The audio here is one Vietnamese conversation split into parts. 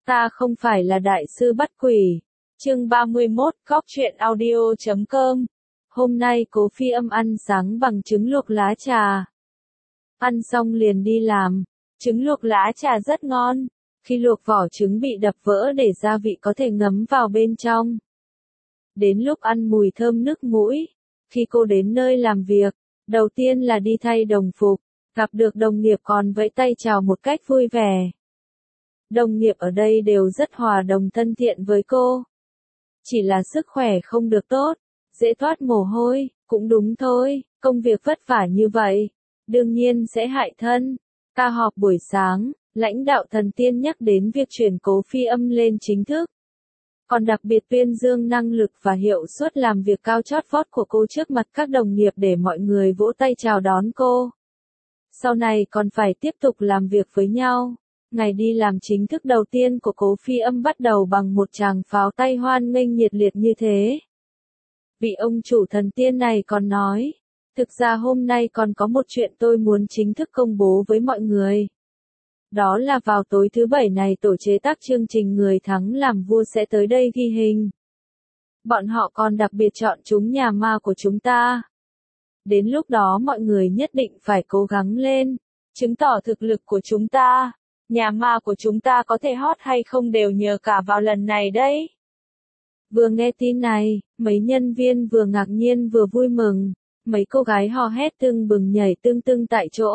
Ta không phải là đại sư bắt quỷ. Chương 31, Góc truyện audio.com. Hôm nay Cố Phi Âm ăn sáng bằng trứng luộc lá trà. Ăn xong liền đi làm. Trứng luộc lá trà rất ngon. Khi luộc vỏ trứng bị đập vỡ để gia vị có thể ngấm vào bên trong. Đến lúc ăn mùi thơm nức mũi. Khi cô đến nơi làm việc, đầu tiên là đi thay đồng phục, gặp được đồng nghiệp còn vẫy tay chào một cách vui vẻ. Đồng nghiệp ở đây đều rất hòa đồng thân thiện với cô. Chỉ là sức khỏe không được tốt, dễ toát mồ hôi, cũng đúng thôi, công việc vất vả như vậy, đương nhiên sẽ hại thân. Ca họp buổi sáng, lãnh đạo Thần Tiên nhắc đến việc chuyển Cố Phi Âm lên chính thức. Còn đặc biệt tuyên dương năng lực và hiệu suất làm việc cao chót vót của cô trước mặt các đồng nghiệp để mọi người vỗ tay chào đón cô. Sau này còn phải tiếp tục làm việc với nhau. Ngày đi làm chính thức đầu tiên của Cố Phi Âm bắt đầu bằng một tràng pháo tay hoan nghênh nhiệt liệt như thế. Vị ông chủ Thần Tiên này còn nói, thực ra hôm nay còn có một chuyện tôi muốn chính thức công bố với mọi người. Đó là vào tối thứ Bảy này tổ chế tác chương trình Người Thắng Làm Vua sẽ tới đây ghi hình. Bọn họ còn đặc biệt chọn chúng nhà ma của chúng ta. Đến lúc đó mọi người nhất định phải cố gắng lên, chứng tỏ thực lực của chúng ta. Nhà ma của chúng ta có thể hot hay không đều nhờ cả vào lần này đấy. Vừa nghe tin này, mấy nhân viên vừa ngạc nhiên vừa vui mừng, mấy cô gái hò hét tưng bừng nhảy tưng tưng tại chỗ.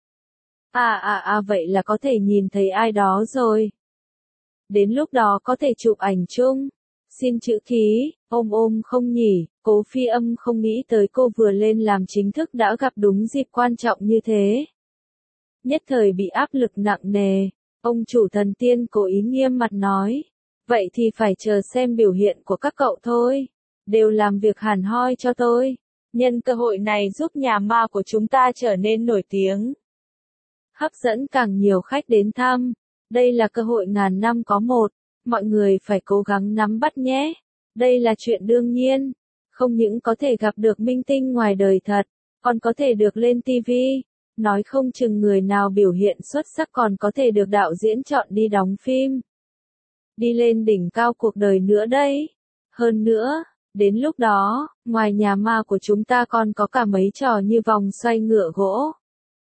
Vậy là có thể nhìn thấy ai đó rồi. Đến lúc đó có thể chụp ảnh chung. Xin chữ ký, ôm không nhỉ, Cố Phi Âm không nghĩ tới cô vừa lên làm chính thức đã gặp đúng dịp quan trọng như thế. Nhất thời bị áp lực nặng nề, ông chủ Thần Tiên cố ý nghiêm mặt nói. Vậy thì phải chờ xem biểu hiện của các cậu thôi. Đều làm việc hẳn hoi cho tôi. Nhân cơ hội này giúp nhà ma của chúng ta trở nên nổi tiếng. Hấp dẫn càng nhiều khách đến thăm. Đây là cơ hội ngàn năm có một. Mọi người phải cố gắng nắm bắt nhé. Đây là chuyện đương nhiên. Không những có thể gặp được minh tinh ngoài đời thật, còn có thể được lên TV. Nói không chừng người nào biểu hiện xuất sắc còn có thể được đạo diễn chọn đi đóng phim. Đi lên đỉnh cao cuộc đời nữa đấy. Hơn nữa, đến lúc đó, ngoài nhà ma của chúng ta còn có cả mấy trò như vòng xoay ngựa gỗ,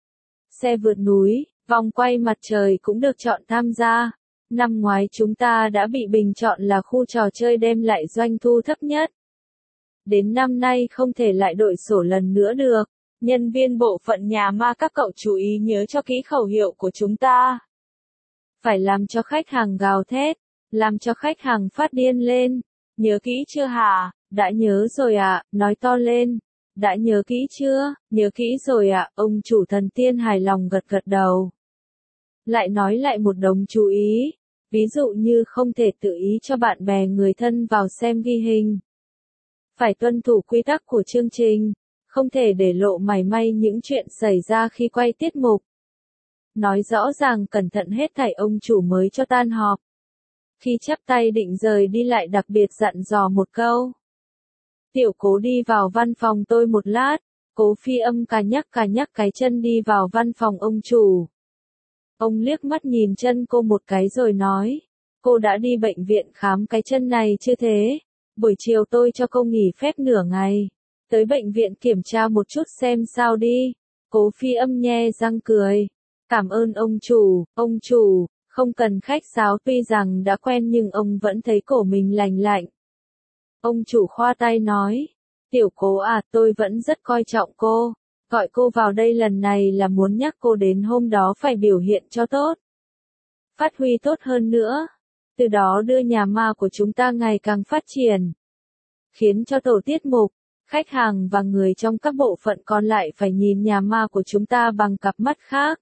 xe vượt núi, vòng quay mặt trời cũng được chọn tham gia. Năm ngoái chúng ta đã bị bình chọn là khu trò chơi đem lại doanh thu thấp nhất. Đến năm nay không thể lại đội sổ lần nữa được. Nhân viên bộ phận nhà ma các cậu chú ý nhớ cho kỹ khẩu hiệu của chúng ta. Phải làm cho khách hàng gào thét, làm cho khách hàng phát điên lên. Nhớ kỹ chưa hả? Đã nhớ rồi ạ, nói to lên. Đã nhớ kỹ chưa? Nhớ kỹ rồi ạ, ông chủ Thần Tiên hài lòng gật gật đầu. Lại nói lại một đống chú ý. Ví dụ như không thể tự ý cho bạn bè người thân vào xem ghi hình. Phải tuân thủ quy tắc của chương trình. Không thể để lộ mảy may những chuyện xảy ra khi quay tiết mục. Nói rõ ràng cẩn thận hết thảy ông chủ mới cho tan họp. Khi chắp tay định rời đi lại đặc biệt dặn dò một câu. Tiểu Cố đi vào văn phòng tôi một lát. Cố Phi Âm cà nhắc cái chân đi vào văn phòng ông chủ. Ông liếc mắt nhìn chân cô một cái rồi nói. Cô đã đi bệnh viện khám cái chân này chưa thế? Buổi chiều tôi cho cô nghỉ phép nửa ngày. Tới bệnh viện kiểm tra một chút xem sao đi. Cố Phi Âm nhe răng cười. Cảm ơn ông chủ, không cần khách sáo tuy rằng đã quen nhưng ông vẫn thấy cổ mình lành lạnh. Ông chủ khoa tay nói. Tiểu Cố à, tôi vẫn rất coi trọng cô. Gọi cô vào đây lần này là muốn nhắc cô đến hôm đó phải biểu hiện cho tốt. Phát huy tốt hơn nữa. Từ đó đưa nhà ma của chúng ta ngày càng phát triển. Khiến cho tổ tiết mục, khách hàng và người trong các bộ phận còn lại phải nhìn nhà ma của chúng ta bằng cặp mắt khác.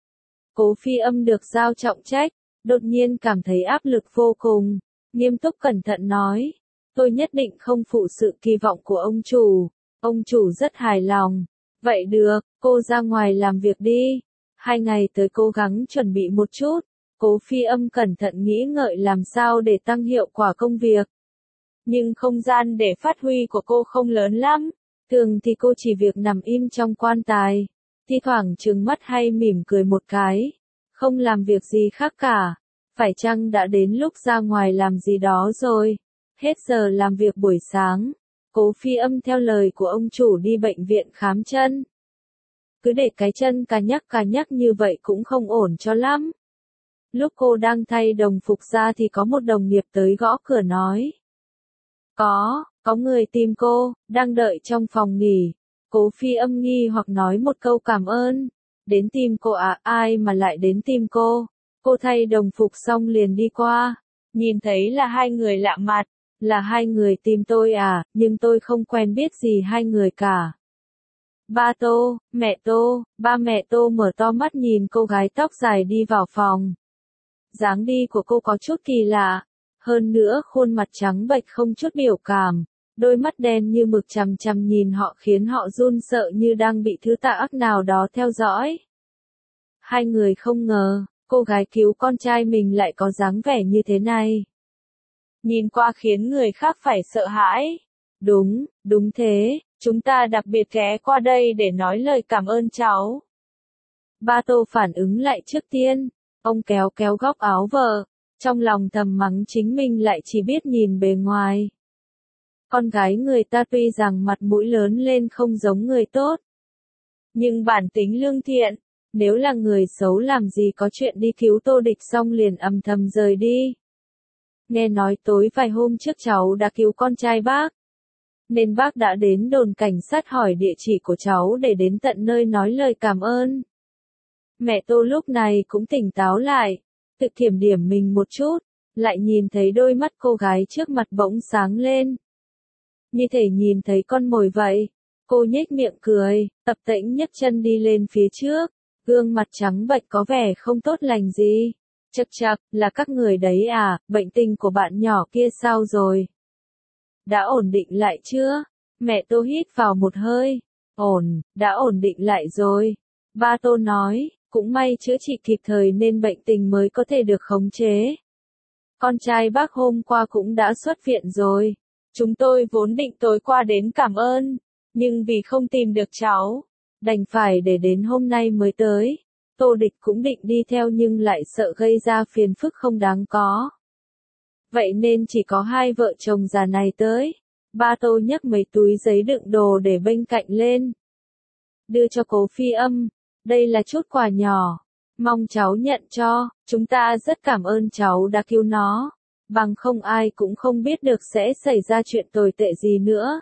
Cố Phi Âm được giao trọng trách, đột nhiên cảm thấy áp lực vô cùng, nghiêm túc cẩn thận nói. Tôi nhất định không phụ sự kỳ vọng của ông chủ rất hài lòng. Vậy được, cô ra ngoài làm việc đi. 2 ngày tới cố gắng chuẩn bị một chút. Cố Phi Âm cẩn thận nghĩ ngợi làm sao để tăng hiệu quả công việc. Nhưng không gian để phát huy của cô không lớn lắm. Thường thì cô chỉ việc nằm im trong quan tài. Thi thoảng trừng mắt hay mỉm cười một cái. Không làm việc gì khác cả. Phải chăng đã đến lúc ra ngoài làm gì đó rồi? Hết giờ làm việc buổi sáng, Cố Phi Âm theo lời của ông chủ đi bệnh viện khám chân. Cứ để cái chân cà nhắc như vậy cũng không ổn cho lắm. Lúc cô đang thay đồng phục ra thì có một đồng nghiệp tới gõ cửa nói. Có người tìm cô, đang đợi trong phòng nghỉ. Cố Phi Âm nghi hoặc nói một câu cảm ơn. Đến tìm cô à, ai mà lại đến tìm cô? Cô thay đồng phục xong liền đi qua. Nhìn thấy là hai người lạ mặt. Là hai người tìm tôi à, nhưng tôi không quen biết gì hai người cả. Ba Tô, mẹ Tô, ba mẹ Tô mở to mắt nhìn cô gái tóc dài đi vào phòng. Dáng đi của cô có chút kỳ lạ. Hơn nữa khuôn mặt trắng bệch không chút biểu cảm. Đôi mắt đen như mực chằm chằm nhìn họ khiến họ run sợ như đang bị thứ tà ác nào đó theo dõi. Hai người không ngờ, cô gái cứu con trai mình lại có dáng vẻ như thế này. Nhìn qua khiến người khác phải sợ hãi. Đúng thế, chúng ta đặc biệt ghé qua đây để nói lời cảm ơn cháu. Ba Tô phản ứng lại trước tiên, ông kéo góc áo vợ, trong lòng thầm mắng chính mình lại chỉ biết nhìn bề ngoài. Con gái người ta tuy rằng mặt mũi lớn lên không giống người tốt, nhưng bản tính lương thiện, nếu là người xấu làm gì có chuyện đi cứu Tô Địch xong liền âm thầm rời đi. Nghe nói tối vài hôm trước cháu đã cứu con trai bác, nên bác đã đến đồn cảnh sát hỏi địa chỉ của cháu để đến tận nơi nói lời cảm ơn. Mẹ Tô lúc này cũng tỉnh táo lại, tự kiểm điểm mình một chút, lại nhìn thấy đôi mắt cô gái trước mặt bỗng sáng lên. Như thể nhìn thấy con mồi vậy, cô nhếch miệng cười, tập tễnh nhấc chân đi lên phía trước, gương mặt trắng bệch có vẻ không tốt lành gì. Chắc, là các người đấy à, bệnh tình của bạn nhỏ kia sao rồi? Đã ổn định lại chưa? Mẹ Tô hít vào một hơi. Đã ổn định lại rồi. Ba Tô nói, cũng may chữa trị kịp thời nên bệnh tình mới có thể được khống chế. Con trai bác hôm qua cũng đã xuất viện rồi. Chúng tôi vốn định tối qua đến cảm ơn, nhưng vì không tìm được cháu, đành phải để đến hôm nay mới tới. Tô Địch cũng định đi theo nhưng lại sợ gây ra phiền phức không đáng có. Vậy nên chỉ có hai vợ chồng già này tới. Ba Tô nhấc mấy túi giấy đựng đồ để bên cạnh lên. Đưa cho Cố Phi Âm. Đây là chút quà nhỏ. Mong cháu nhận cho, chúng ta rất cảm ơn cháu đã cứu nó. Bằng không ai cũng không biết được sẽ xảy ra chuyện tồi tệ gì nữa.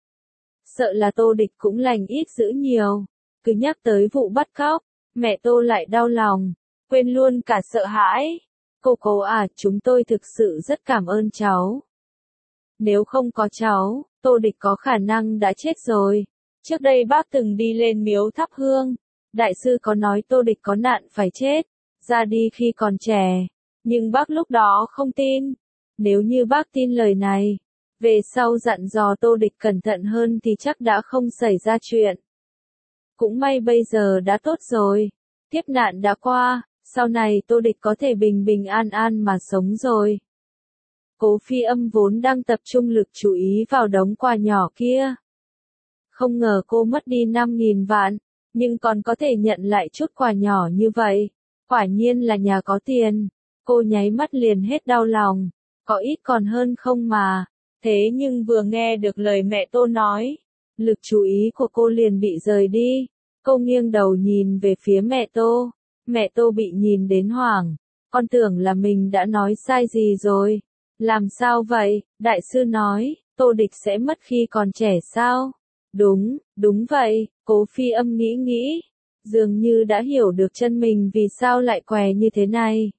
Sợ là Tô Địch cũng lành ít dữ nhiều. Cứ nhắc tới vụ bắt cóc, mẹ Tô lại đau lòng, quên luôn cả sợ hãi. Cô à, chúng tôi thực sự rất cảm ơn cháu. Nếu không có cháu, Tô Địch có khả năng đã chết rồi. Trước đây bác từng đi lên miếu thắp hương. Đại sư có nói Tô Địch có nạn phải chết, ra đi khi còn trẻ. Nhưng bác lúc đó không tin. Nếu như bác tin lời này, về sau dặn dò Tô Địch cẩn thận hơn thì chắc đã không xảy ra chuyện. Cũng may bây giờ đã tốt rồi. Kiếp nạn đã qua, sau này Tô Địch có thể bình an mà sống rồi. Cố Phi Âm vốn đang tập trung lực chú ý vào đống quà nhỏ kia. Không ngờ cô mất đi 5.000 vạn, nhưng còn có thể nhận lại chút quà nhỏ như vậy. Quả nhiên là nhà có tiền. Cô nháy mắt liền hết đau lòng. Có ít còn hơn không mà. Thế nhưng vừa nghe được lời mẹ Tô nói, lực chú ý của cô liền bị rời đi. Cô nghiêng đầu nhìn về phía mẹ Tô. Mẹ Tô bị nhìn đến hoảng. Con tưởng là mình đã nói sai gì rồi. Làm sao vậy? Đại sư nói, Tô Địch sẽ mất khi còn trẻ sao? Đúng vậy, Cố Phi Âm nghĩ. Dường như đã hiểu được chân mình vì sao lại què như thế này.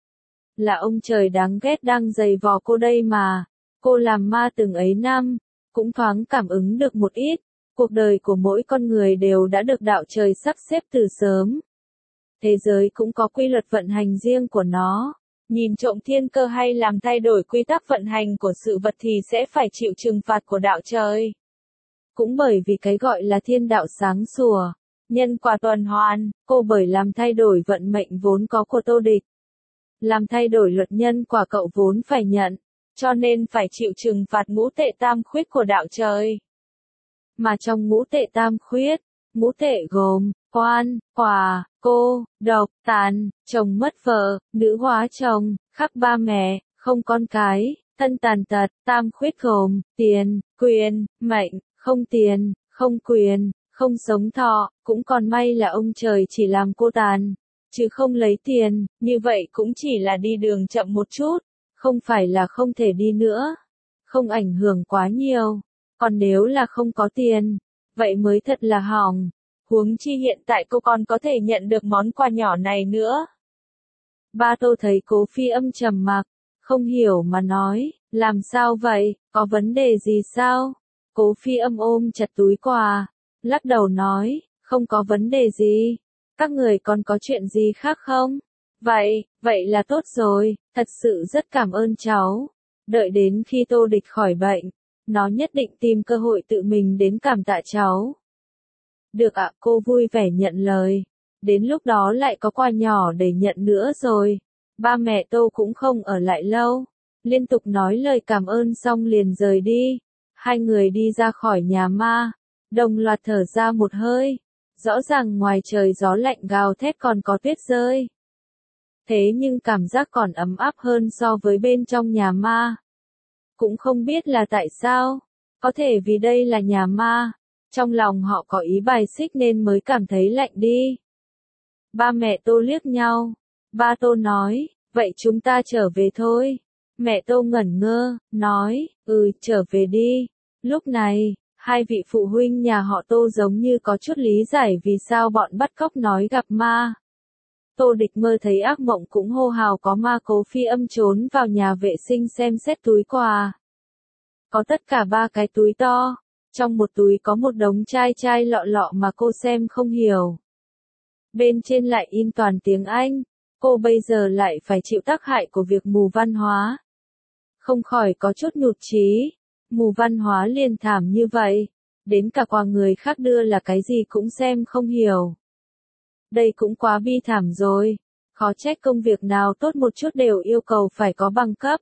Là ông trời đáng ghét đang giày vò cô đây mà. Cô làm ma từng ấy năm, cũng thoáng cảm ứng được một ít. Cuộc đời của mỗi con người đều đã được đạo trời sắp xếp từ sớm. Thế giới cũng có quy luật vận hành riêng của nó. Nhìn trộm thiên cơ hay làm thay đổi quy tắc vận hành của sự vật thì sẽ phải chịu trừng phạt của đạo trời. Cũng bởi vì cái gọi là thiên đạo sáng sủa, nhân quả tuần hoàn, cô bởi làm thay đổi vận mệnh vốn có của Tô Địch. Làm thay đổi luật nhân quả cậu vốn phải nhận, cho nên phải chịu trừng phạt ngũ tệ tam khuyết của đạo trời. Mà trong ngũ tệ tam khuyết, ngũ tệ gồm, oan, quả, cô độc, tàn, chồng mất vợ, nữ hóa chồng, khắc ba mẹ, không con cái, thân tàn tật, tam khuyết gồm, tiền, quyền, mệnh, không tiền, không quyền, không sống thọ, cũng còn may là ông trời chỉ làm cô tàn, chứ không lấy tiền, như vậy cũng chỉ là đi đường chậm một chút, không phải là không thể đi nữa, không ảnh hưởng quá nhiều, còn nếu là không có tiền, vậy mới thật là hỏng, huống chi hiện tại cô còn có thể nhận được món quà nhỏ này nữa. Ba Tô thấy Cố Phi Âm trầm mặc, không hiểu mà nói, làm sao vậy, có vấn đề gì sao? Cố Phi Âm ôm chặt túi quà, lắc đầu nói, không có vấn đề gì, các người còn có chuyện gì khác không? Vậy là tốt rồi, thật sự rất cảm ơn cháu. Đợi đến khi Tô Địch khỏi bệnh, nó nhất định tìm cơ hội tự mình đến cảm tạ cháu. Được ạ, cô vui vẻ nhận lời. Đến lúc đó lại có quà nhỏ để nhận nữa rồi. Ba mẹ Tô cũng không ở lại lâu. Liên tục nói lời cảm ơn xong liền rời đi. Hai người đi ra khỏi nhà ma. Đồng loạt thở ra một hơi. Rõ ràng ngoài trời gió lạnh gào thét còn có tuyết rơi. Thế nhưng cảm giác còn ấm áp hơn so với bên trong nhà ma. Cũng không biết là tại sao. Có thể vì đây là nhà ma. Trong lòng họ có ý bài xích nên mới cảm thấy lạnh đi. Ba mẹ Tô liếc nhau. Ba Tô nói, vậy chúng ta trở về thôi. Mẹ Tô ngẩn ngơ, nói, trở về đi. Lúc này, hai vị phụ huynh nhà họ Tô giống như có chút lý giải vì sao bọn bắt cóc nói gặp ma. Tô Địch mơ thấy ác mộng cũng hô hào có ma. Cố Phi Âm trốn vào nhà vệ sinh xem xét túi quà. Có tất cả 3 cái túi to. Trong một túi có một đống chai lọ lọ mà cô xem không hiểu. Bên trên lại in toàn tiếng Anh. Cô bây giờ lại phải chịu tác hại của việc mù văn hóa. Không khỏi có chút nhụt chí. Mù văn hóa liền thảm như vậy. Đến cả quà người khác đưa là cái gì cũng xem không hiểu. Đây cũng quá bi thảm rồi. Khó trách công việc nào tốt một chút đều yêu cầu phải có bằng cấp.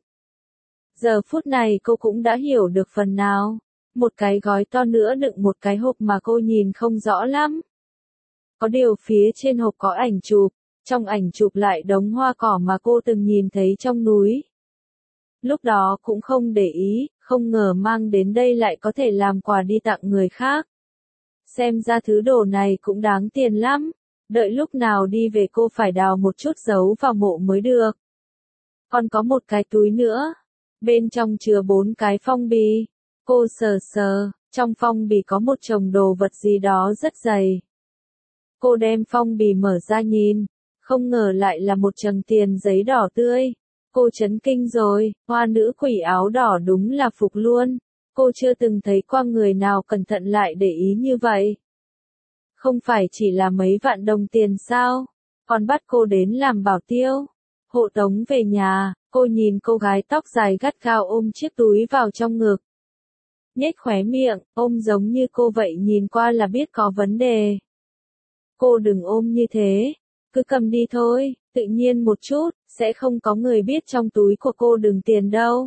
Giờ phút này cô cũng đã hiểu được phần nào. Một cái gói to nữa đựng một cái hộp mà cô nhìn không rõ lắm. Có điều phía trên hộp có ảnh chụp, trong ảnh chụp lại đống hoa cỏ mà cô từng nhìn thấy trong núi. Lúc đó cũng không để ý, không ngờ mang đến đây lại có thể làm quà đi tặng người khác. Xem ra thứ đồ này cũng đáng tiền lắm, đợi lúc nào đi về cô phải đào một chút giấu vào mộ mới được. Còn có một cái túi nữa, bên trong chứa 4 cái phong bì. Cô sờ sờ, trong phong bì có một chồng đồ vật gì đó rất dày. Cô đem phong bì mở ra nhìn, không ngờ lại là một chồng tiền giấy đỏ tươi. Cô chấn kinh rồi, hoa nữ quỷ áo đỏ đúng là phục luôn. Cô chưa từng thấy qua người nào cẩn thận lại để ý như vậy. Không phải chỉ là mấy vạn đồng tiền sao, còn bắt cô đến làm bảo tiêu. Hộ tống về nhà, cô nhìn cô gái tóc dài gắt gao ôm chiếc túi vào trong ngực. Nhếch khóe miệng, ôm giống như cô vậy nhìn qua là biết có vấn đề. Cô đừng ôm như thế, cứ cầm đi thôi, tự nhiên một chút, sẽ không có người biết trong túi của cô đựng tiền đâu.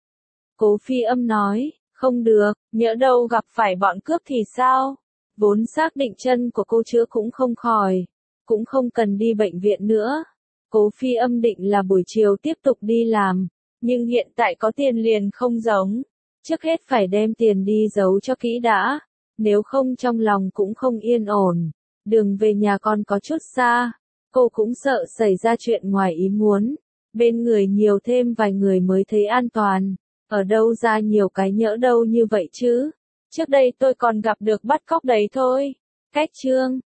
Cố Phi Âm nói, không được, nhỡ đâu gặp phải bọn cướp thì sao? Vốn xác định chân của cô chữa cũng không khỏi, cũng không cần đi bệnh viện nữa. Cố Phi Âm định là buổi chiều tiếp tục đi làm, nhưng hiện tại có tiền liền không giống. Trước hết phải đem tiền đi giấu cho kỹ đã, nếu không trong lòng cũng không yên ổn. Đường về nhà còn có chút xa, cô cũng sợ xảy ra chuyện ngoài ý muốn. Bên người nhiều thêm vài người mới thấy an toàn, ở đâu ra nhiều cái nhỡ đâu như vậy chứ. Trước đây tôi còn gặp được bắt cóc đấy thôi. Cách chương